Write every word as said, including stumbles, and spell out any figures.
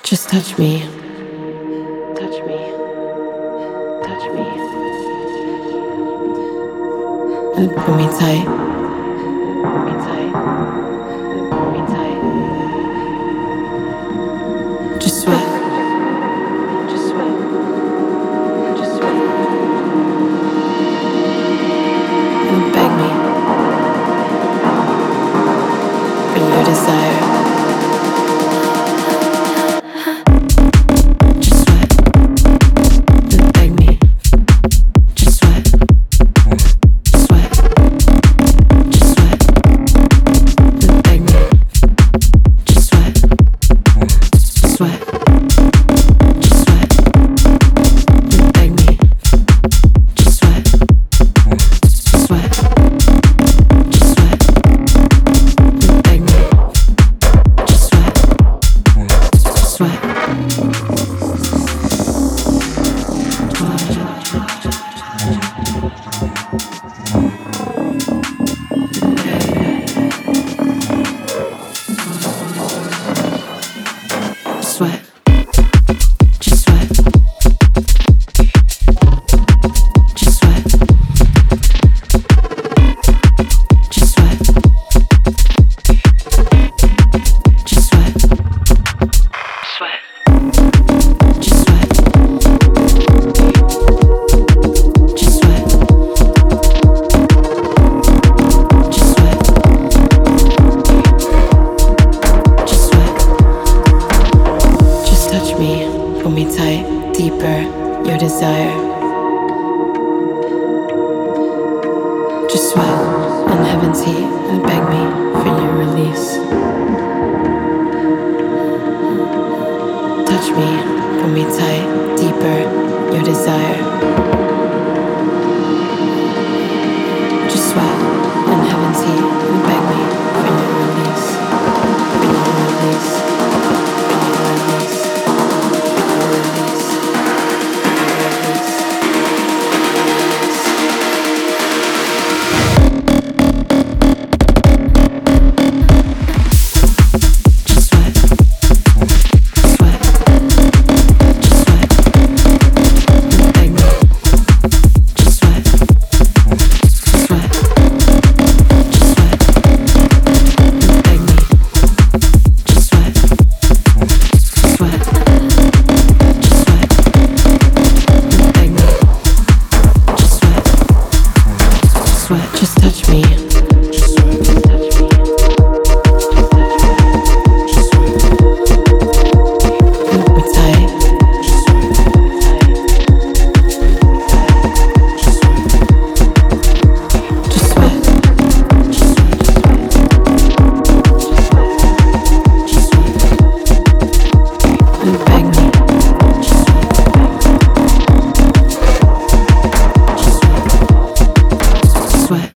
Just touch me, touch me, touch me, and pull me tight, pull me tight, pull me tight. Just sweat, just sweat, just sweat, and beg me, bring your desire. Sweat. Just sweat. Just sweat. Just sweat. Just sweat. Sweat. Just sweat. Just sweat. Just sweat. Just sweat. Just touch me, pull me tight, deeper, your desire. Just sweat in heaven's heat and beg me for your release. Touch me, pull me tight, deeper, your desire. Just sweat in heaven's heat and beg